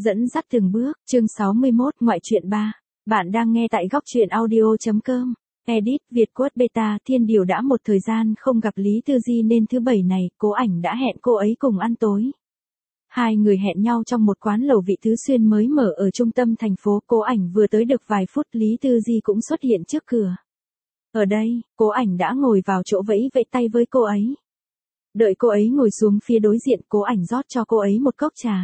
Dẫn dắt từng bước, chương 61, ngoại truyện 3. Bạn đang nghe tại góc truyện audio.com. Edit, Việt Quất Beta, Thiên Điều đã một thời gian không gặp Lý Tư Di nên thứ bảy này, Cố Ảnh đã hẹn cô ấy cùng ăn tối. Hai người hẹn nhau trong một quán lẩu vị Tứ Xuyên mới mở ở trung tâm thành phố. Cố Ảnh vừa tới được vài phút, Lý Tư Di cũng xuất hiện trước cửa. Ở đây, Cố Ảnh đã ngồi vào chỗ vẫy vẫy tay với cô ấy. Đợi cô ấy ngồi xuống phía đối diện, Cố Ảnh rót cho cô ấy một cốc trà.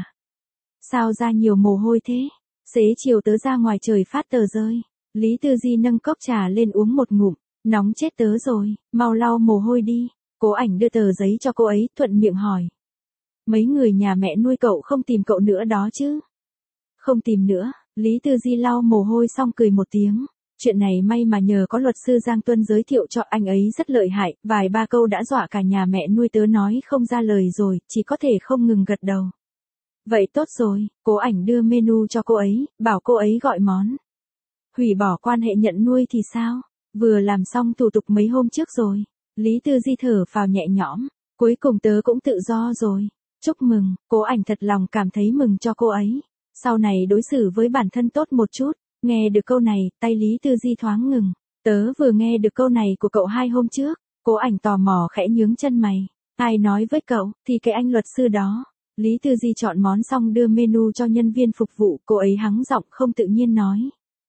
Sao ra nhiều mồ hôi thế? Xế chiều tớ ra ngoài trời phát tờ rơi. Lý Tư Di nâng cốc trà lên uống một ngụm. Nóng chết tớ rồi, mau lau mồ hôi đi. Cố Ảnh đưa tờ giấy cho cô ấy, thuận miệng hỏi. Mấy người nhà mẹ nuôi cậu không tìm cậu nữa đó chứ? Không tìm nữa. Lý Tư Di lau mồ hôi xong cười một tiếng. Chuyện này may mà nhờ có luật sư Giang Tuân giới thiệu cho, anh ấy rất lợi hại, vài ba câu đã dọa cả nhà mẹ nuôi tớ nói không ra lời rồi, chỉ có thể không ngừng gật đầu. Vậy tốt rồi, Cố Ảnh đưa menu cho cô ấy, bảo cô ấy gọi món. Hủy bỏ quan hệ nhận nuôi thì sao? Vừa làm xong thủ tục mấy hôm trước rồi. Lý Tư Di thở phào nhẹ nhõm, cuối cùng tớ cũng tự do rồi. Chúc mừng, Cố Ảnh thật lòng cảm thấy mừng cho cô ấy. Sau này đối xử với bản thân tốt một chút. Nghe được câu này, tay Lý Tư Di thoáng ngừng. Tớ vừa nghe được câu này của cậu 2 hôm trước. Cố Ảnh tò mò khẽ nhướng chân mày. Ai nói với cậu, thì cái anh luật sư đó. Lý Tư Di chọn món xong đưa menu cho nhân viên phục vụ, cô ấy hắng giọng không tự nhiên nói.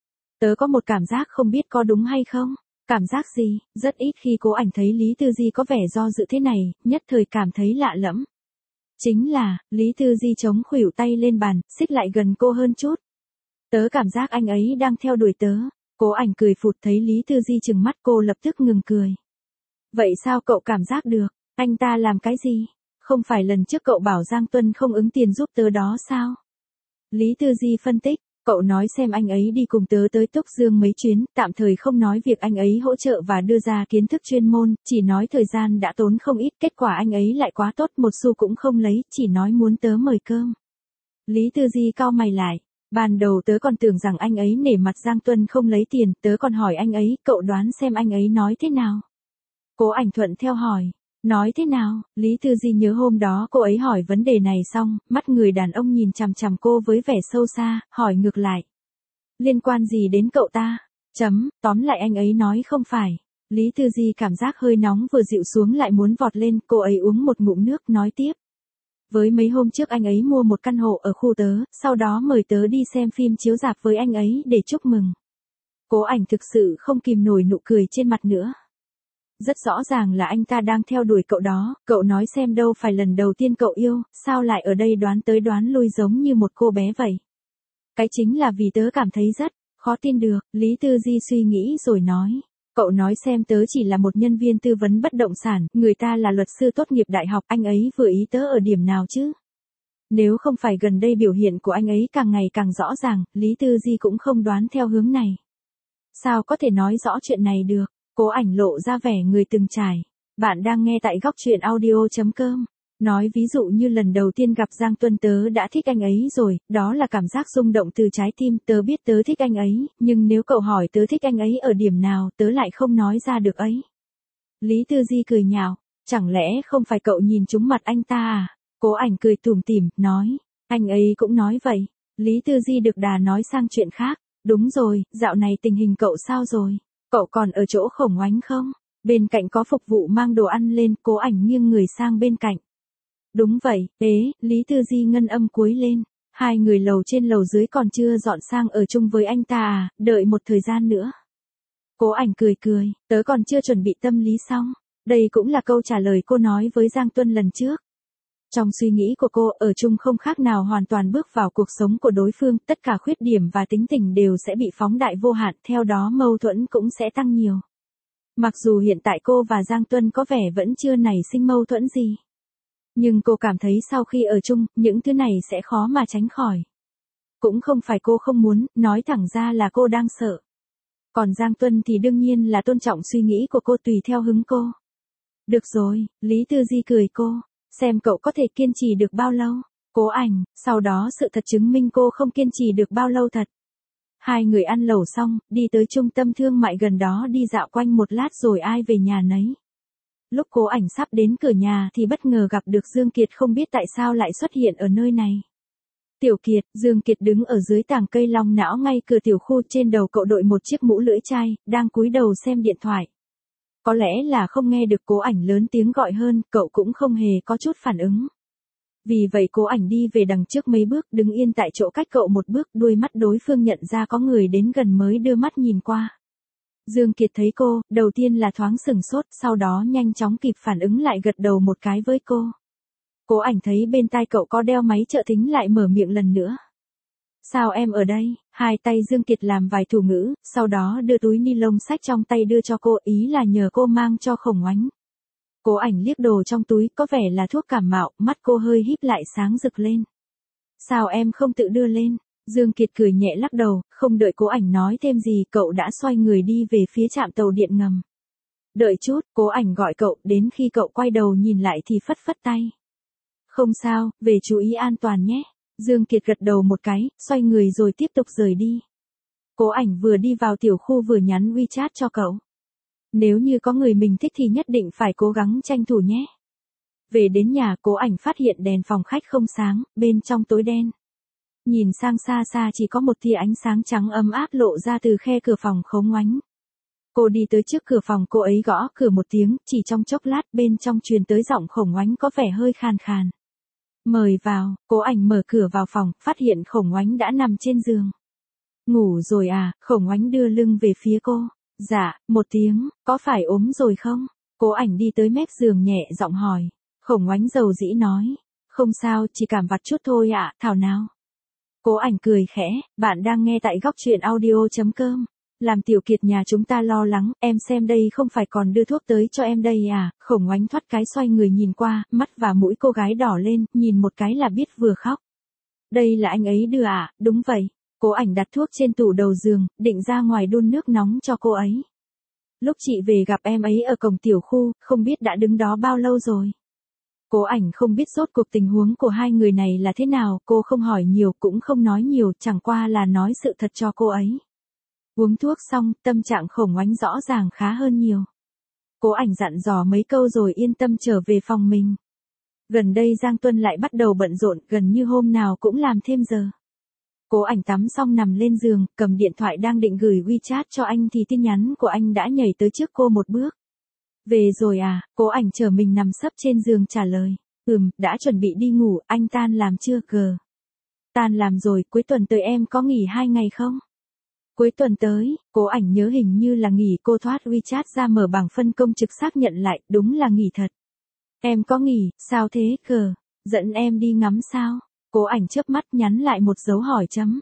Tớ có một cảm giác không biết có đúng hay không. Cảm giác gì? Rất ít khi Cố Ảnh thấy Lý Tư Di có vẻ do dự thế này, nhất thời cảm thấy lạ lẫm. Chính là, Lý Tư Di chống khuỷu tay lên bàn, xích lại gần cô hơn chút. Tớ cảm giác anh ấy đang theo đuổi tớ. Cố Ảnh cười phụt thấy Lý Tư Di trừng mắt, cô lập tức ngừng cười. Vậy sao cậu cảm giác được? Anh ta làm cái gì? Không phải lần trước cậu bảo Giang Tuân không ứng tiền giúp tớ đó sao? Lý Tư Di phân tích, cậu nói xem anh ấy đi cùng tớ tới Túc Dương mấy chuyến, tạm thời không nói việc anh ấy hỗ trợ và đưa ra kiến thức chuyên môn, chỉ nói thời gian đã tốn không ít, kết quả anh ấy lại quá tốt, một xu cũng không lấy, chỉ nói muốn tớ mời cơm. Lý Tư Di cau mày lại. Ban đầu tớ còn tưởng rằng anh ấy nể mặt Giang Tuân không lấy tiền, tớ còn hỏi anh ấy, cậu đoán xem anh ấy nói thế nào? Cố Ảnh thuận theo hỏi. Nói thế nào? Lý Tư Di nhớ hôm đó cô ấy hỏi vấn đề này xong, mắt người đàn ông nhìn chằm chằm cô với vẻ sâu xa, hỏi ngược lại. Liên quan gì đến cậu ta? Tóm lại anh ấy nói không phải. Lý Tư Di cảm giác hơi nóng vừa dịu xuống lại muốn vọt lên, cô ấy uống một ngụm nước nói tiếp. Với mấy hôm trước anh ấy mua một căn hộ ở khu tớ, sau đó mời tớ đi xem phim chiếu rạp với anh ấy để chúc mừng. Cố Ảnh thực sự không kìm nổi nụ cười trên mặt nữa. Rất rõ ràng là anh ta đang theo đuổi cậu đó, cậu nói xem đâu phải lần đầu tiên cậu yêu, sao lại ở đây đoán tới đoán lui giống như một cô bé vậy. Cái chính là vì tớ cảm thấy rất khó tin được, Lý Tư Di suy nghĩ rồi nói. Cậu nói xem tớ chỉ là một nhân viên tư vấn bất động sản, người ta là luật sư tốt nghiệp đại học, anh ấy vừa ý tớ ở điểm nào chứ? Nếu không phải gần đây biểu hiện của anh ấy càng ngày càng rõ ràng, Lý Tư Di cũng không đoán theo hướng này. Sao có thể nói rõ chuyện này được? Cố Ảnh lộ ra vẻ người từng trải. Bạn đang nghe tại góc truyện audio.com. Nói ví dụ như lần đầu tiên gặp Giang Tuân tớ đã thích anh ấy rồi, đó là cảm giác rung động từ trái tim, tớ biết tớ thích anh ấy, nhưng nếu cậu hỏi tớ thích anh ấy ở điểm nào, tớ lại không nói ra được ấy. Lý Tư Di cười nhạo, chẳng lẽ không phải cậu nhìn trúng mặt anh ta à? Cố Ảnh cười tủm tỉm, nói, anh ấy cũng nói vậy. Lý Tư Di được đà nói sang chuyện khác, đúng rồi, dạo này tình hình cậu sao rồi? Cậu còn ở chỗ Khổng Oánh không? Bên cạnh có phục vụ mang đồ ăn lên, Cố Ảnh nghiêng người sang bên cạnh. Đúng vậy, Lý Tư Di ngân âm cúi lên. Hai người lầu trên lầu dưới còn chưa dọn sang ở chung với anh ta à, đợi một thời gian nữa. Cố Ảnh cười cười, tớ còn chưa chuẩn bị tâm lý xong. Đây cũng là câu trả lời cô nói với Giang Tuân lần trước. Trong suy nghĩ của cô, ở chung không khác nào hoàn toàn bước vào cuộc sống của đối phương, tất cả khuyết điểm và tính tình đều sẽ bị phóng đại vô hạn, theo đó mâu thuẫn cũng sẽ tăng nhiều. Mặc dù hiện tại cô và Giang Tuân có vẻ vẫn chưa nảy sinh mâu thuẫn gì. Nhưng cô cảm thấy sau khi ở chung, những thứ này sẽ khó mà tránh khỏi. Cũng không phải cô không muốn, nói thẳng ra là cô đang sợ. Còn Giang Tuân thì đương nhiên là tôn trọng suy nghĩ của cô tùy theo hứng cô. Được rồi, Lý Tư Di cười cô. Xem cậu có thể kiên trì được bao lâu. Cố Ảnh, sau đó sự thật chứng minh cô không kiên trì được bao lâu thật. Hai người ăn lẩu xong, đi tới trung tâm thương mại gần đó đi dạo quanh một lát rồi ai về nhà nấy. Lúc Cố Ảnh sắp đến cửa nhà thì bất ngờ gặp được Dương Kiệt, không biết tại sao lại xuất hiện ở nơi này. Tiểu Kiệt, Dương Kiệt đứng ở dưới tàng cây long não ngay cửa tiểu khu, trên đầu cậu đội một chiếc mũ lưỡi chai, đang cúi đầu xem điện thoại. Có lẽ là không nghe được Cố Ảnh lớn tiếng gọi hơn, cậu cũng không hề có chút phản ứng. Vì vậy Cố Ảnh đi về đằng trước mấy bước, đứng yên tại chỗ cách cậu một bước, đuôi mắt đối phương nhận ra có người đến gần mới đưa mắt nhìn qua. Dương Kiệt thấy cô, đầu tiên là thoáng sửng sốt, sau đó nhanh chóng kịp phản ứng lại gật đầu một cái với cô. Cố Ảnh thấy bên tai cậu có đeo máy trợ thính lại mở miệng lần nữa. Sao em ở đây? Hai tay Dương Kiệt làm vài thủ ngữ, sau đó đưa túi ni lông xách trong tay đưa cho cô, ý là nhờ cô mang cho Khổng Oánh. Cố Ảnh liếc đồ trong túi, có vẻ là thuốc cảm mạo, mắt cô hơi híp lại sáng rực lên. Sao em không tự đưa lên? Dương Kiệt cười nhẹ lắc đầu, không đợi Cố Ảnh nói thêm gì, cậu đã xoay người đi về phía trạm tàu điện ngầm. Đợi chút, Cố Ảnh gọi cậu, đến khi cậu quay đầu nhìn lại thì phất phất tay. Không sao, về chú ý an toàn nhé. Dương Kiệt gật đầu một cái, xoay người rồi tiếp tục rời đi. Cố Ảnh vừa đi vào tiểu khu vừa nhắn WeChat cho cậu. Nếu như có người mình thích thì nhất định phải cố gắng tranh thủ nhé. Về đến nhà, Cố Ảnh phát hiện đèn phòng khách không sáng, bên trong tối đen. Nhìn sang xa xa chỉ có một tia ánh sáng trắng ấm áp lộ ra từ khe cửa phòng Khổng Oánh. Cô đi tới trước cửa phòng, cô ấy gõ cửa một tiếng, chỉ trong chốc lát bên trong truyền tới giọng Khổng Oánh có vẻ hơi khàn khàn. Mời vào. Cố Ảnh mở cửa vào phòng, phát hiện Khổng Oánh đã nằm trên giường. Ngủ rồi à? Khổng Oánh đưa lưng về phía cô. Dạ, một tiếng, có phải ốm rồi không? Cố Ảnh đi tới mép giường nhẹ giọng hỏi. Khổng Oánh dầu dĩ nói. Không sao, chỉ cảm vặt chút thôi ạ, thảo nào. Cố Ảnh cười khẽ, bạn đang nghe tại góc truyện audio.com. Làm Tiểu Kiệt nhà chúng ta lo lắng, em xem đây không phải còn đưa thuốc tới cho em đây à? Khổng Oánh thoát cái xoay người nhìn qua, mắt và mũi cô gái đỏ lên, nhìn một cái là biết vừa khóc. Đây là anh ấy đưa à? Đúng vậy. Cố Ảnh đặt thuốc trên tủ đầu giường, định ra ngoài đun nước nóng cho cô ấy. Lúc chị về gặp em ấy ở cổng tiểu khu, không biết đã đứng đó bao lâu rồi. Cố Ảnh không biết rốt cuộc tình huống của hai người này là thế nào, cô không hỏi nhiều cũng không nói nhiều, chẳng qua là nói sự thật cho cô ấy. Uống thuốc xong, tâm trạng Khổng Oánh rõ ràng khá hơn nhiều. Cố Ảnh dặn dò mấy câu rồi yên tâm trở về phòng mình. Gần đây Giang Tuân lại bắt đầu bận rộn, gần như hôm nào cũng làm thêm giờ. Cố Ảnh tắm xong nằm lên giường, cầm điện thoại đang định gửi WeChat cho anh thì tin nhắn của anh đã nhảy tới trước cô một bước. Về rồi à? Cố Ảnh chờ mình nằm sấp trên giường trả lời. Đã chuẩn bị đi ngủ, anh tan làm chưa cờ? Tan làm rồi, cuối tuần tới em có nghỉ 2 ngày không? Cuối tuần tới, Cố Ảnh nhớ hình như là nghỉ, cô thoát WeChat ra mở bảng phân công trực xác nhận lại, đúng là nghỉ thật. Em có nghỉ, sao thế cờ? Dẫn em đi ngắm sao? Cố Ảnh chớp mắt nhắn lại một dấu hỏi chấm.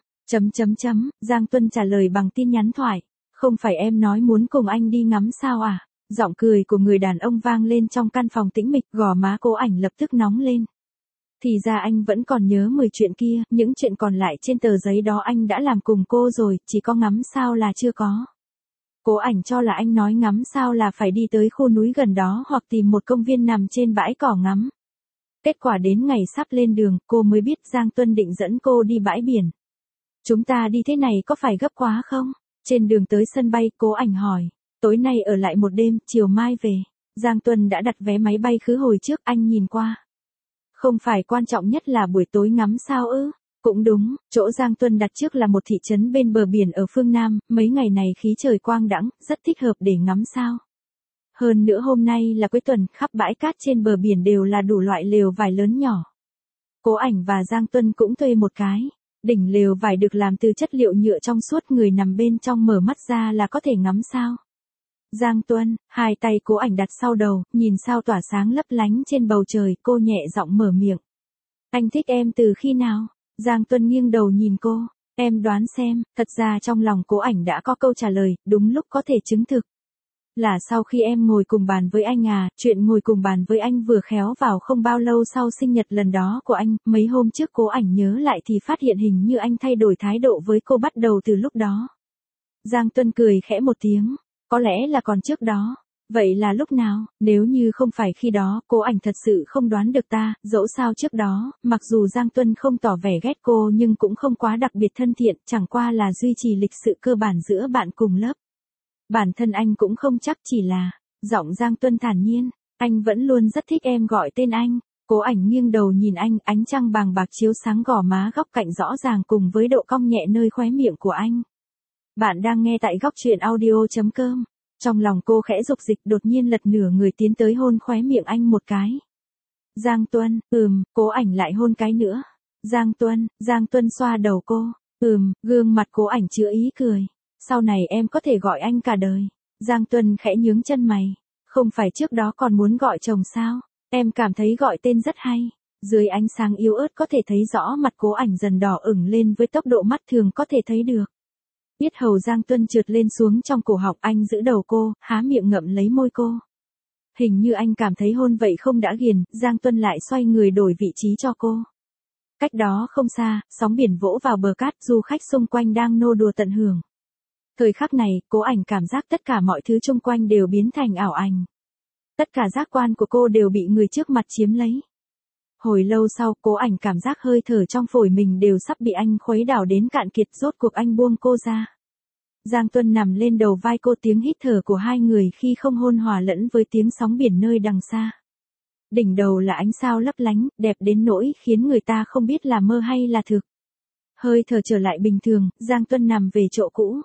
Giang Tuân trả lời bằng tin nhắn thoại. Không phải em nói muốn cùng anh đi ngắm sao à? Giọng cười của người đàn ông vang lên trong căn phòng tĩnh mịch, gò má Cố Ảnh lập tức nóng lên. Thì ra anh vẫn còn nhớ 10 chuyện kia, những chuyện còn lại trên tờ giấy đó anh đã làm cùng cô rồi, chỉ có ngắm sao là chưa có. Cố Ảnh cho là anh nói ngắm sao là phải đi tới khu núi gần đó hoặc tìm một công viên nằm trên bãi cỏ ngắm. Kết quả đến ngày sắp lên đường, cô mới biết Giang Tuân định dẫn cô đi bãi biển. Chúng ta đi thế này có phải gấp quá không? Trên đường tới sân bay, Cố Ảnh hỏi. Tối nay ở lại một đêm, chiều mai về. Giang Tuân đã đặt vé máy bay khứ hồi trước, anh nhìn qua. Không phải quan trọng nhất là buổi tối ngắm sao ư? Cũng đúng, chỗ Giang Tuân đặt trước là một thị trấn bên bờ biển ở phương Nam, mấy ngày này khí trời quang đãng, rất thích hợp để ngắm sao. Hơn nữa hôm nay là cuối tuần, khắp bãi cát trên bờ biển đều là đủ loại lều vải lớn nhỏ. Cố Ảnh và Giang Tuân cũng thuê một cái. Đỉnh lều vải được làm từ chất liệu nhựa trong suốt, người nằm bên trong mở mắt ra là có thể ngắm sao. Giang Tuân, hai tay Cố Ảnh đặt sau đầu, nhìn sao tỏa sáng lấp lánh trên bầu trời, cô nhẹ giọng mở miệng. Anh thích em từ khi nào? Giang Tuân nghiêng đầu nhìn cô. Em đoán xem, thật ra trong lòng Cố Ảnh đã có câu trả lời, đúng lúc có thể chứng thực. Là sau khi em ngồi cùng bàn với anh à, chuyện ngồi cùng bàn với anh vừa khéo vào không bao lâu sau sinh nhật lần đó của anh, mấy hôm trước Cố Ảnh nhớ lại thì phát hiện hình như anh thay đổi thái độ với cô bắt đầu từ lúc đó. Giang Tuân cười khẽ một tiếng, có lẽ là còn trước đó. Vậy là lúc nào? Nếu như không phải khi đó, Cố Ảnh thật sự không đoán được ta, dẫu sao trước đó, mặc dù Giang Tuân không tỏ vẻ ghét cô nhưng cũng không quá đặc biệt thân thiện, chẳng qua là duy trì lịch sự cơ bản giữa bạn cùng lớp. Bản thân anh cũng không chắc, chỉ là, giọng Giang Tuân thản nhiên, anh vẫn luôn rất thích em gọi tên anh. Cố Ảnh nghiêng đầu nhìn anh, ánh trăng bàng bạc chiếu sáng gò má góc cạnh rõ ràng cùng với độ cong nhẹ nơi khóe miệng của anh. Bạn đang nghe tại góc truyện audio.com. Trong lòng cô khẽ dục dịch, đột nhiên lật nửa người tiến tới hôn khóe miệng anh một cái. Giang Tuân, Cố Ảnh lại hôn cái nữa. Giang Tuân xoa đầu cô. Gương mặt Cố Ảnh chứa ý cười. Sau này em có thể gọi anh cả đời. Giang Tuân khẽ nhướng chân mày. Không phải trước đó còn muốn gọi chồng sao? Em cảm thấy gọi tên rất hay. Dưới ánh sáng yếu ớt có thể thấy rõ mặt Cố Ảnh dần đỏ ửng lên với tốc độ mắt thường có thể thấy được. Yết hầu Giang Tuân trượt lên xuống trong cổ họng, anh giữ đầu cô, há miệng ngậm lấy môi cô. Hình như anh cảm thấy hôn vậy không đã ghiền, Giang Tuân lại xoay người đổi vị trí cho cô. Cách đó không xa, sóng biển vỗ vào bờ cát, du khách xung quanh đang nô đùa tận hưởng. Thời khắc này, Cố Ảnh cảm giác tất cả mọi thứ xung quanh đều biến thành ảo ảnh. Tất cả giác quan của cô đều bị người trước mặt chiếm lấy. Hồi lâu sau, Cố Ảnh cảm giác hơi thở trong phổi mình đều sắp bị anh khuấy đảo đến cạn kiệt, rốt cuộc anh buông cô ra. Giang Tuân nằm lên đầu vai cô, tiếng hít thở của hai người khi không hôn hòa lẫn với tiếng sóng biển nơi đằng xa. Đỉnh đầu là ánh sao lấp lánh, đẹp đến nỗi khiến người ta không biết là mơ hay là thực. Hơi thở trở lại bình thường, Giang Tuân nằm về chỗ cũ.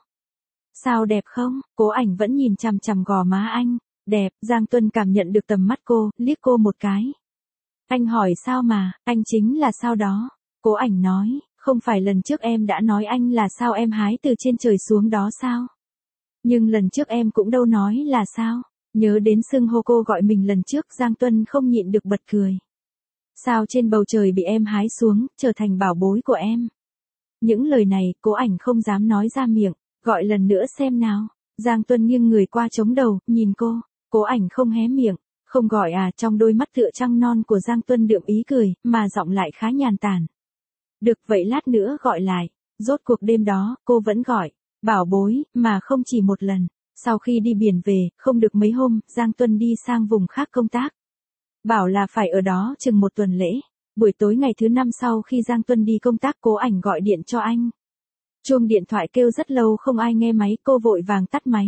Sao đẹp không? Cố Ảnh vẫn nhìn chằm chằm gò má anh. Đẹp, Giang Tuân cảm nhận được tầm mắt cô, liếc cô một cái. Anh hỏi sao mà, anh chính là sao đó. Cố Ảnh nói, không phải lần trước em đã nói anh là sao em hái từ trên trời xuống đó sao? Nhưng lần trước em cũng đâu nói là sao? Nhớ đến xưng hô cô gọi mình lần trước, Giang Tuân không nhịn được bật cười. Sao trên bầu trời bị em hái xuống, trở thành bảo bối của em. Những lời này, Cố Ảnh không dám nói ra miệng, gọi lần nữa xem nào. Giang Tuân nghiêng người qua chống đầu, nhìn cô. Cố Ảnh không hé miệng, không gọi à, trong đôi mắt tựa trăng non của Giang Tuân đượm ý cười, mà giọng lại khá nhàn tản. Được vậy lát nữa gọi lại. Rốt cuộc đêm đó, cô vẫn gọi, bảo bối, mà không chỉ một lần. Sau khi đi biển về, không được mấy hôm, Giang Tuân đi sang vùng khác công tác. Bảo là phải ở đó chừng một tuần lễ. Buổi tối ngày thứ 5 sau khi Giang Tuân đi công tác, Cố Ảnh gọi điện cho anh. Chuông điện thoại kêu rất lâu không ai nghe máy, cô vội vàng tắt máy.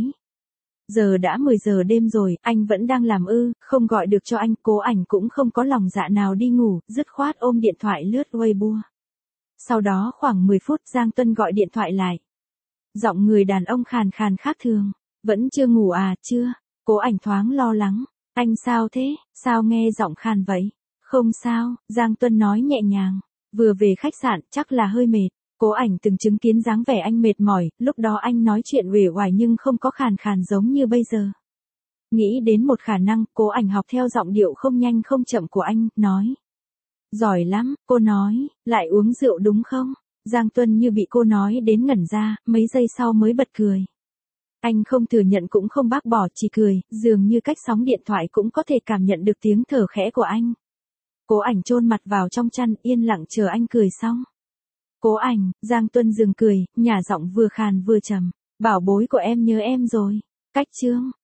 Giờ đã 10 giờ đêm rồi, anh vẫn đang làm không gọi được cho anh. Cố Ảnh cũng không có lòng dạ nào đi ngủ, dứt khoát ôm điện thoại lướt Weibo. Sau đó khoảng 10 phút Giang Tuân gọi điện thoại lại. Giọng người đàn ông khàn khàn khác thường. Vẫn chưa ngủ à? Chưa. Cố Ảnh thoáng lo lắng. Anh sao thế? Sao nghe giọng khàn vậy? Không sao, Giang Tuân nói nhẹ nhàng. Vừa về khách sạn, chắc là hơi mệt. Cố Ảnh từng chứng kiến dáng vẻ anh mệt mỏi, lúc đó anh nói chuyện uể oải nhưng không có khàn khàn giống như bây giờ. Nghĩ đến một khả năng, Cố Ảnh học theo giọng điệu không nhanh không chậm của anh, nói. Giỏi lắm, cô nói, lại uống rượu đúng không? Giang Tuân như bị cô nói đến ngẩn ra, mấy giây sau mới bật cười. Anh không thừa nhận cũng không bác bỏ, chỉ cười, dường như cách sóng điện thoại cũng có thể cảm nhận được tiếng thở khẽ của anh. Cố Ảnh chôn mặt vào trong chăn, yên lặng chờ anh cười xong. Cố Ảnh, Giang Tuân dừng cười, nhả giọng vừa khàn vừa trầm. Bảo bối của em nhớ em rồi. Cách chương.